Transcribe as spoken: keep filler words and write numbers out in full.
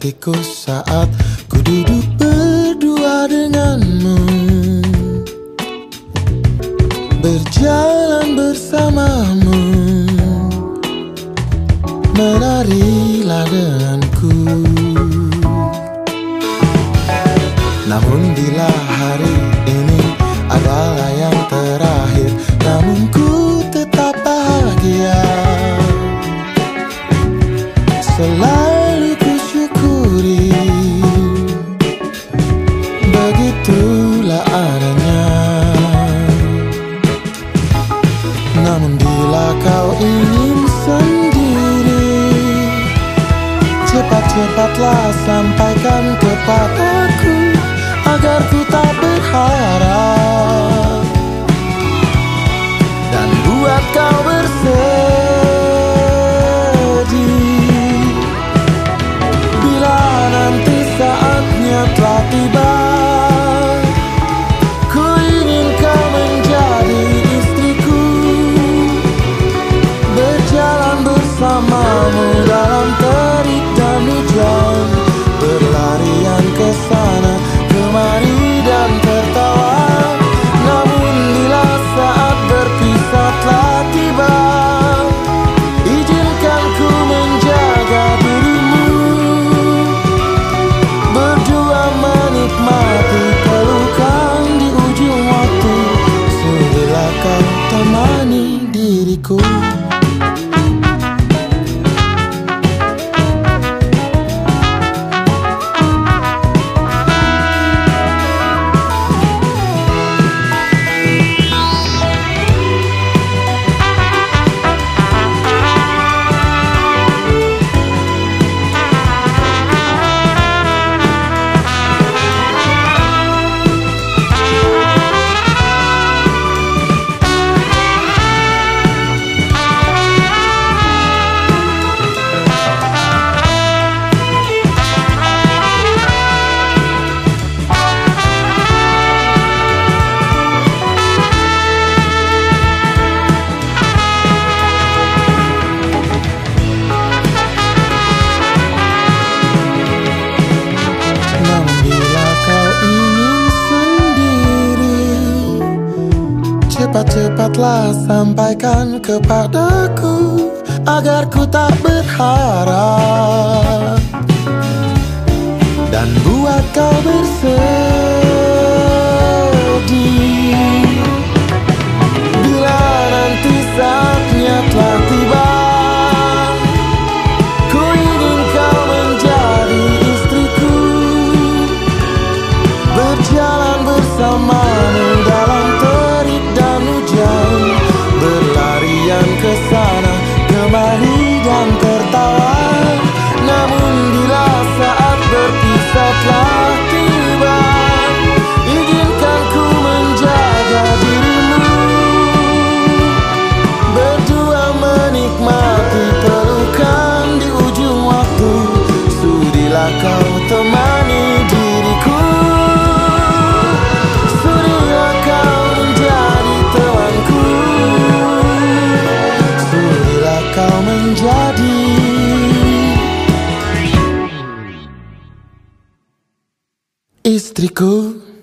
hatiku saat ku duduk berdua denganmu, berjalan bersamamu, menarilah denganku. Namun bila hari ini adalah yang terakhir, namun ku tetap bahagia. Selalu ku syukuri, begitulah adanya. Namun bila kau ingin sendiri, cepat-cepatlah sampaikan kepadaku, agar ku tak berharap dan buat kau bersedih. Bila nanti saatnya telah tiba, ku ingin kau menjadi istriku, berjalan bersamamu dalam terik dan hujan, berlarian ke sana kemari dan tertawa. Namun bila saat berpisah telah tiba, izinkan ku menjaga dirimu, berdua menikmati pelukan di ujung waktu. Sudilah kau temani diriku. Cepat-cepatlah sampaikan kepadaku, agar ku tak berharap dan buat kau bersedih. Bila nanti saatnya telah tiba, ku ingin kau menjadi istriku, berjalan bersamamu dalam terik dan hujan, berlarian ke sana kemari dan tertawa. Namun bila saat berpisah telah tiba, izinkan ku menjaga dirimu, berdua menikmati pelukan di ujung waktu. Sudilah kau temani diriku, sudilah kau menjadi temanku, sudilah kau menjadi istriku.